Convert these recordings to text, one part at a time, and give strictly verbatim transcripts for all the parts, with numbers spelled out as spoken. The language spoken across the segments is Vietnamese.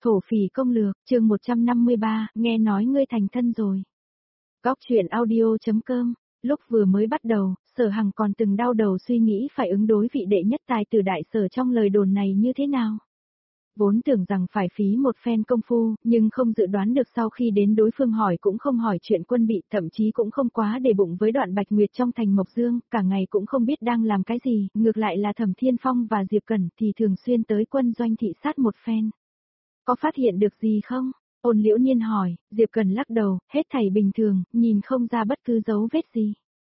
Thổ phỉ công lược, chương một trăm năm mươi ba, nghe nói ngươi thành thân rồi. Góc truyện audio.com, lúc vừa mới bắt đầu, Sở Hằng còn từng đau đầu suy nghĩ phải ứng đối vị đệ nhất tài tử đại sở trong lời đồn này như thế nào. Vốn tưởng rằng phải phí một phen công phu, nhưng không dự đoán được sau khi đến đối phương hỏi cũng không hỏi chuyện quân bị, thậm chí cũng không quá để bụng với đoạn Bạch Nguyệt trong thành Mộc Dương, cả ngày cũng không biết đang làm cái gì, ngược lại là Thẩm Thiên Phong và Diệp Cẩn thì thường xuyên tới quân doanh thị sát một phen. Có phát hiện được gì không? Ôn Liễu Nhiên hỏi, Diệp Cẩn lắc đầu, hết thảy bình thường, nhìn không ra bất cứ dấu vết gì.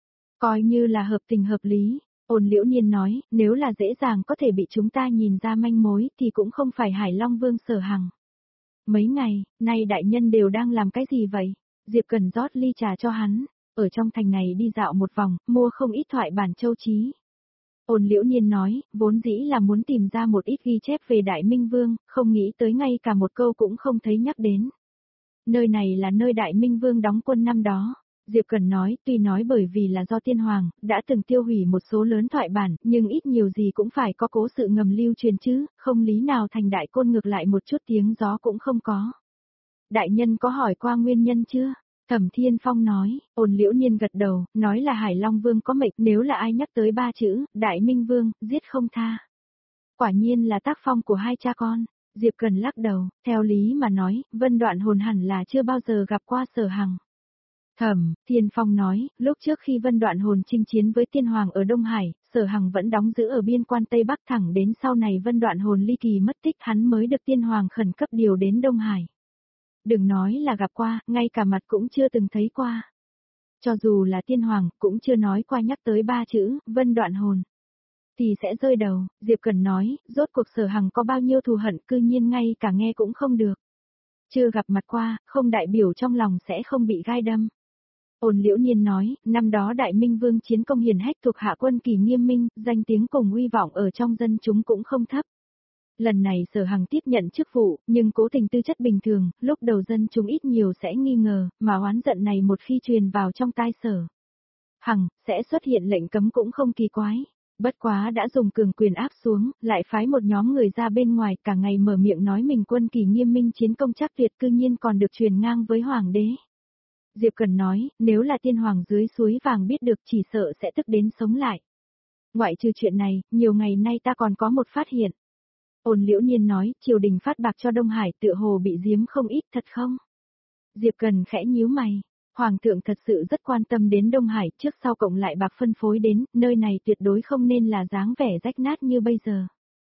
Coi như là hợp tình hợp lý. Ôn Liễu Nhiên nói, nếu là dễ dàng có thể bị chúng ta nhìn ra manh mối thì cũng không phải Hải Long Vương Sở Hằng. Mấy ngày, nay đại nhân đều đang làm cái gì vậy? Diệp Cẩn rót ly trà cho hắn, ở trong thành này đi dạo một vòng, mua không ít thoại bản châu chí. Ôn Liễu Nhiên nói, vốn dĩ là muốn tìm ra một ít ghi chép về Đại Minh Vương, không nghĩ tới ngay cả một câu cũng không thấy nhắc đến. Nơi này là nơi Đại Minh Vương đóng quân năm đó. Diệp Cẩn nói, tuy nói bởi vì là do tiên hoàng, đã từng tiêu hủy một số lớn thoại bản, nhưng ít nhiều gì cũng phải có cố sự ngầm lưu truyền chứ, không lý nào thành đại côn ngược lại một chút tiếng gió cũng không có. Đại nhân có hỏi qua nguyên nhân chưa? Thẩm Thiên Phong nói, Ôn Liễu Nhiên gật đầu, nói là Hải Long Vương có mệnh, nếu là ai nhắc tới ba chữ, Đại Minh Vương, giết không tha. Quả nhiên là tác phong của hai cha con. Diệp Cẩn lắc đầu, theo lý mà nói, Vân Đoạn Hồn hẳn là chưa bao giờ gặp qua Sở Hằng. Thẩm Thiên Phong nói, lúc trước khi Vân Đoạn Hồn chinh chiến với Tiên Hoàng ở Đông Hải, Sở Hằng vẫn đóng giữ ở biên quan Tây Bắc, thẳng đến sau này Vân Đoạn Hồn ly kỳ mất tích hắn mới được Tiên Hoàng khẩn cấp điều đến Đông Hải. Đừng nói là gặp qua, ngay cả mặt cũng chưa từng thấy qua. Cho dù là Tiên Hoàng, cũng chưa nói qua nhắc tới ba chữ, Vân Đoạn Hồn. Thì sẽ rơi đầu, Diệp Cẩn nói, rốt cuộc Sở Hằng có bao nhiêu thù hận cư nhiên ngay cả nghe cũng không được. Chưa gặp mặt qua, không đại biểu trong lòng sẽ không bị gai đâm. Ôn Liễu Nhiên nói, năm đó Đại Minh Vương chiến công hiển hách thuộc hạ quân kỳ nghiêm minh, danh tiếng cùng uy vọng ở trong dân chúng cũng không thấp. Lần này Sở Hằng tiếp nhận chức vụ, nhưng cố tình tư chất bình thường, lúc đầu dân chúng ít nhiều sẽ nghi ngờ, mà oán giận này một khi truyền vào trong tai Sở Hằng, sẽ xuất hiện lệnh cấm cũng không kỳ quái. Bất quá đã dùng cường quyền áp xuống, lại phái một nhóm người ra bên ngoài, cả ngày mở miệng nói mình quân kỳ nghiêm minh chiến công chắc tuyệt, cư nhiên còn được truyền ngang với Hoàng đế. Diệp Cẩn nói, nếu là Tiên Hoàng dưới suối vàng biết được chỉ sợ sẽ tức đến sống lại. Ngoại trừ chuyện này, nhiều ngày nay ta còn có một phát hiện. Ôn Liễu Nhiên nói, triều đình phát bạc cho Đông Hải tựa hồ bị giếm không ít thật không? Diệp Cẩn khẽ nhíu mày. Hoàng thượng thật sự rất quan tâm đến Đông Hải, trước sau cộng lại bạc phân phối đến, nơi này tuyệt đối không nên là dáng vẻ rách nát như bây giờ.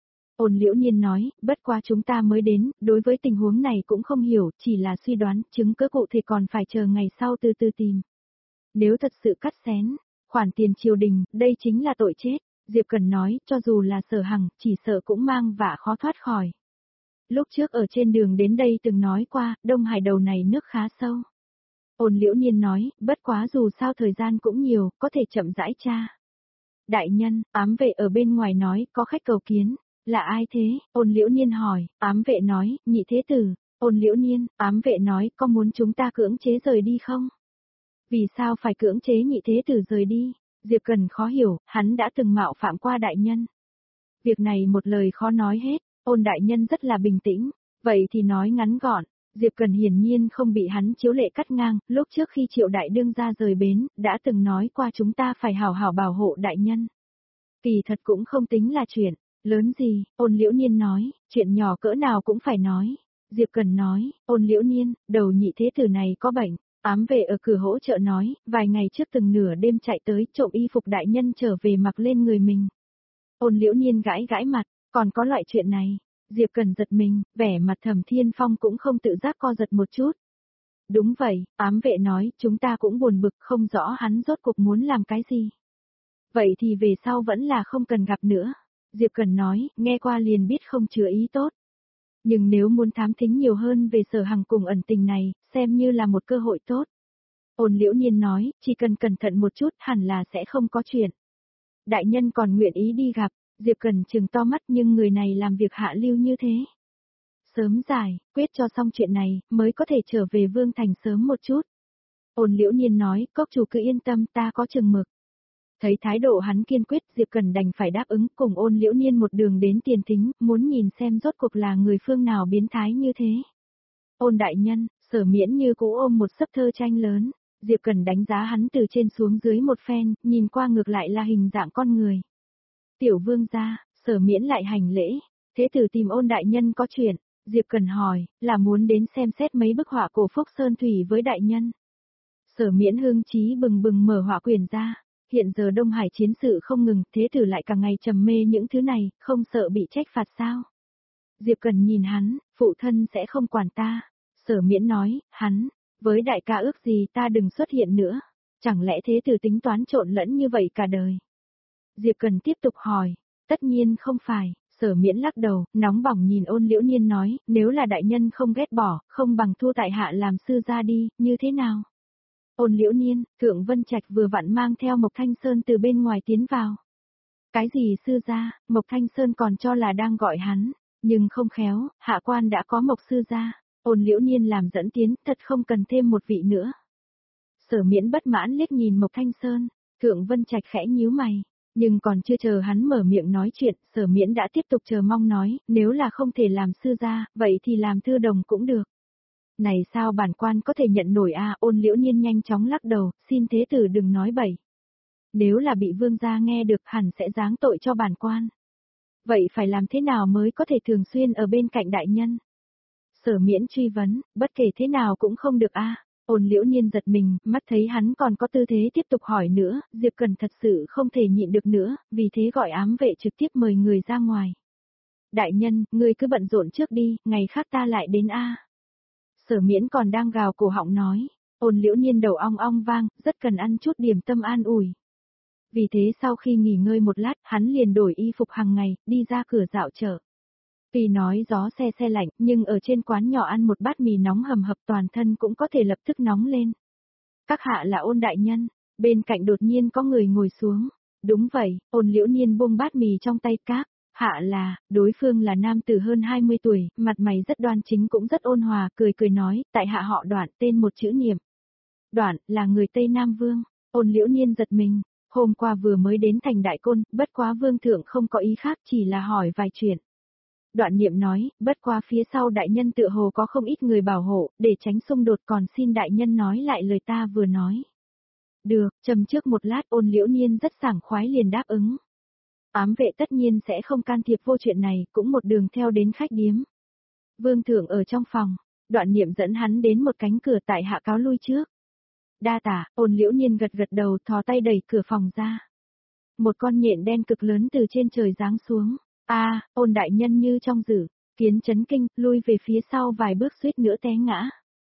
Ôn Liễu Nhiên nói, bất quá chúng ta mới đến, đối với tình huống này cũng không hiểu, chỉ là suy đoán, chứng cứ cụ thể còn phải chờ ngày sau từ từ tìm. Nếu thật sự cắt xén, khoản tiền triều đình, đây chính là tội chết. Diệp Cẩn nói, cho dù là Sở Hằng, chỉ sợ cũng mang vạ khó thoát khỏi. Lúc trước ở trên đường đến đây từng nói qua, Đông Hải đầu này nước khá sâu. Ôn Liễu Nhiên nói, bất quá dù sao thời gian cũng nhiều, có thể chậm rãi tra. Đại nhân, ám vệ ở bên ngoài nói, có khách cầu kiến. Là ai thế? Ôn Liễu Nhiên hỏi, ám vệ nói, nhị thế tử. Ôn Liễu Nhiên, ám vệ nói, có muốn chúng ta cưỡng chế rời đi không? Vì sao phải cưỡng chế nhị thế tử rời đi? Diệp Cẩn khó hiểu, hắn đã từng mạo phạm qua đại nhân. Việc này một lời khó nói hết, Ôn đại nhân rất là bình tĩnh, vậy thì nói ngắn gọn. Diệp Cẩn hiển nhiên không bị hắn chiếu lệ cắt ngang, lúc trước khi Triệu đại đương ra rời bến, đã từng nói qua chúng ta phải hảo hảo bảo hộ đại nhân. Kỳ thật cũng không tính là chuyện lớn gì, Ôn Liễu Nhiên nói, chuyện nhỏ cỡ nào cũng phải nói. Diệp Cẩn nói, Ôn Liễu Nhiên, đầu nhị thế tử này có bệnh. Ám vệ ở cửa hỗ trợ nói, vài ngày trước từng nửa đêm chạy tới trộm y phục đại nhân trở về mặc lên người mình. Ôn Liễu Nhiên gãi gãi mặt, còn có loại chuyện này. Diệp Cẩn giật mình, vẻ mặt Thẩm Thiên Phong cũng không tự giác co giật một chút. Đúng vậy, ám vệ nói, chúng ta cũng buồn bực không rõ hắn rốt cuộc muốn làm cái gì. Vậy thì về sau vẫn là không cần gặp nữa. Diệp Cẩn nói, nghe qua liền biết không chứa ý tốt. Nhưng nếu muốn thám thính nhiều hơn về Sở Hằng cùng ẩn tình này, xem như là một cơ hội tốt. Ôn Liễu Nhiên nói, chỉ cần cẩn thận một chút hẳn là sẽ không có chuyện. Đại nhân còn nguyện ý đi gặp, Diệp Cẩn trừng to mắt nhưng người này làm việc hạ lưu như thế. Sớm giải, quyết cho xong chuyện này, mới có thể trở về Vương Thành sớm một chút. Ôn Liễu Nhiên nói, cốc chủ cứ yên tâm ta có chừng mực. Thấy thái độ hắn kiên quyết, Diệp Cần đành phải đáp ứng, cùng Ôn Liễu Niên một đường đến Tiền Thính, muốn nhìn xem rốt cuộc là người phương nào biến thái như thế. Ôn đại nhân, Sở Miễn như cũ ôm một sấp thơ tranh lớn, Diệp Cần đánh giá hắn từ trên xuống dưới một phen, nhìn qua ngược lại là hình dạng con người. Tiểu vương gia, Sở Miễn lại hành lễ, thế tử tìm Ôn đại nhân có chuyện, Diệp Cần hỏi, là muốn đến xem xét mấy bức họa cổ Phúc Sơn Thủy với đại nhân. Sở Miễn hương chí bừng bừng mở họa quyển ra, hiện giờ Đông Hải chiến sự không ngừng, thế tử lại cả ngày trầm mê những thứ này, không sợ bị trách phạt sao? Diệp Cần nhìn hắn, phụ thân sẽ không quản ta. Sở Miễn nói, hắn, với đại ca ước gì ta đừng xuất hiện nữa, chẳng lẽ thế tử tính toán trộn lẫn như vậy cả đời? Diệp Cần tiếp tục hỏi, tất nhiên không phải. Sở Miễn lắc đầu, nóng bỏng nhìn Ôn Liễu Niên nói, nếu là đại nhân không ghét bỏ, không bằng thua tại hạ làm sư gia đi, như thế nào? Ôn Liễu Niên, Thượng Vân Trạch vừa vặn mang theo Mộc Thanh Sơn từ bên ngoài tiến vào. Cái gì sư gia? Mộc Thanh Sơn còn cho là đang gọi hắn, nhưng không khéo, hạ quan đã có Mộc sư gia. Ôn Liễu Niên làm dẫn tiến, thật không cần thêm một vị nữa. Sở Miễn bất mãn liếc nhìn Mộc Thanh Sơn, Thượng Vân Trạch khẽ nhíu mày. Nhưng còn chưa chờ hắn mở miệng nói chuyện, Sở Miễn đã tiếp tục chờ mong nói, nếu là không thể làm sư gia, vậy thì làm thư đồng cũng được. Này sao bản quan có thể nhận nổi a? Ôn Liễu Niên nhanh chóng lắc đầu, xin thế tử đừng nói bậy. Nếu là bị vương gia nghe được hẳn sẽ giáng tội cho bản quan. Vậy phải làm thế nào mới có thể thường xuyên ở bên cạnh đại nhân? Sở Miễn truy vấn, bất kể thế nào cũng không được a. Ôn Liễu Niên giật mình, mắt thấy hắn còn có tư thế tiếp tục hỏi nữa, Diệp Cần thật sự không thể nhịn được nữa, vì thế gọi ám vệ trực tiếp mời người ra ngoài. Đại nhân, ngươi cứ bận rộn trước đi, ngày khác ta lại đến a. Sở Miễn còn đang gào cổ họng nói, Ôn Liễu Niên đầu ong ong vang, rất cần ăn chút điểm tâm an ủi. Vì thế sau khi nghỉ ngơi một lát, hắn liền đổi y phục hàng ngày, đi ra cửa dạo chợ. Tuy nói gió se se lạnh, nhưng ở trên quán nhỏ ăn một bát mì nóng hầm hập toàn thân cũng có thể lập tức nóng lên. Các hạ là Ôn đại nhân, bên cạnh đột nhiên có người ngồi xuống. Đúng vậy, Ôn Liễu Niên buông bát mì trong tay các. Hạ là, đối phương là nam tử hơn hai mươi tuổi, mặt mày rất đoan chính cũng rất ôn hòa, cười cười nói, tại hạ họ Đoạn, tên một chữ Niệm. Đoạn, là người Tây Nam Vương. Ôn Liễu Niên giật mình, hôm qua vừa mới đến thành Đại Côn, bất quá vương thượng không có ý khác, chỉ là hỏi vài chuyện. Đoạn Niệm nói, bất quá phía sau đại nhân tựa hồ có không ít người bảo hộ, để tránh xung đột, còn xin đại nhân nói lại lời ta vừa nói. Được, trầm trước một lát, Ôn Liễu Niên rất sảng khoái liền đáp ứng. Ám vệ tất nhiên sẽ không can thiệp vô chuyện này, cũng một đường theo đến khách điếm. Vương thượng ở trong phòng, Đoạn Niệm dẫn hắn đến một cánh cửa tại hạ cáo lui trước. Đa tả, Ôn Liễu Niên gật gật đầu, thò tay đẩy cửa phòng ra. Một con nhện đen cực lớn từ trên trời giáng xuống. A, Ôn đại nhân như trong dữ, Kiến chấn kinh, lui về phía sau vài bước suýt nữa té ngã.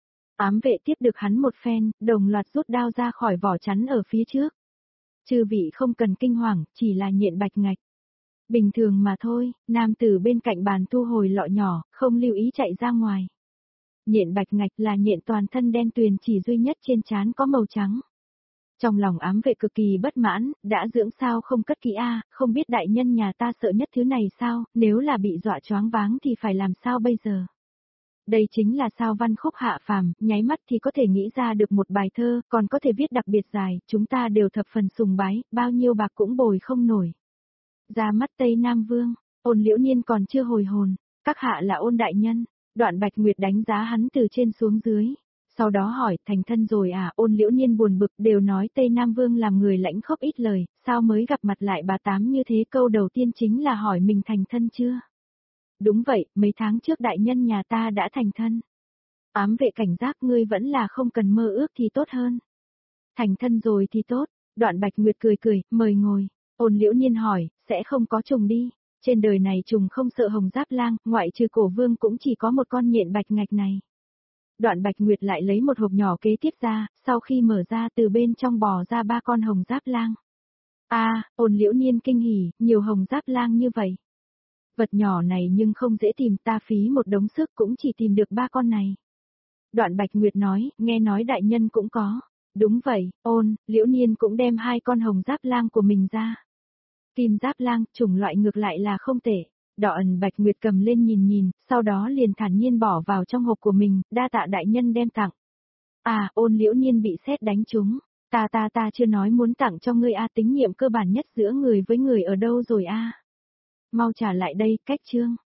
Ám vệ tiếp được hắn một phen, đồng loạt rút đao ra khỏi vỏ chắn ở phía trước. Chư vị không cần kinh hoàng, chỉ là nhện bạch ngạch. Bình thường mà thôi, nam tử bên cạnh bàn thu hồi lọ nhỏ, không lưu ý chạy ra ngoài. Nhện bạch ngạch là nhện toàn thân đen tuyền, chỉ duy nhất trên trán có màu trắng. Trong lòng ám vệ cực kỳ bất mãn, đã dưỡng sao không cất kỹ a, không biết đại nhân nhà ta sợ nhất thứ này sao, nếu là bị dọa choáng váng thì phải làm sao bây giờ? Đây chính là sao văn khúc hạ phàm, nháy mắt thì có thể nghĩ ra được một bài thơ, còn có thể viết đặc biệt dài, chúng ta đều thập phần sùng bái, bao nhiêu bạc cũng bồi không nổi. Ra mắt Tây Nam Vương, Ôn Liễu Niên còn chưa hồi hồn, các hạ là Ôn đại nhân. Đoạn Bạch Nguyệt đánh giá hắn từ trên xuống dưới. Sau đó hỏi, thành thân rồi à? Ôn Liễu Niên buồn bực, đều nói Tây Nam Vương làm người lãnh khốc ít lời, sao mới gặp mặt lại bà tám như thế? Câu đầu tiên chính là hỏi mình thành thân chưa? Đúng vậy, mấy tháng trước đại nhân nhà ta đã thành thân. Ám vệ cảnh giác, ngươi vẫn là không cần mơ ước thì tốt hơn. Thành thân rồi thì tốt. Đoạn Bạch Nguyệt cười cười, mời ngồi. Ôn Liễu Niên hỏi, sẽ không có trùng đi. Trên đời này trùng không sợ hồng giáp lang, ngoại trừ Cổ Vương cũng chỉ có một con nhện bạch ngạch này. Đoạn Bạch Nguyệt lại lấy một hộp nhỏ kế tiếp ra, sau khi mở ra từ bên trong bò ra ba con hồng giáp lang. A, à, Ôn Liễu Niên kinh hỉ, nhiều hồng giáp lang như vậy. Vật nhỏ này nhưng không dễ tìm, ta phí một đống sức cũng chỉ tìm được ba con này. Đoạn Bạch Nguyệt nói, nghe nói đại nhân cũng có. Đúng vậy, Ôn, Liễu Niên cũng đem hai con hồng giáp lang của mình ra. Kim giáp lang, chủng loại ngược lại là không tệ. Đỏ ẩn Bạch Nguyệt cầm lên nhìn nhìn, sau đó liền thản nhiên bỏ vào trong hộp của mình, đa tạ đại nhân đem tặng. À, Ôn Liễu Niên bị sét đánh trúng. Ta ta ta chưa nói muốn tặng cho ngươi a, tín nhiệm cơ bản nhất giữa người với người ở đâu rồi a? Mau trả lại đây, cách chương.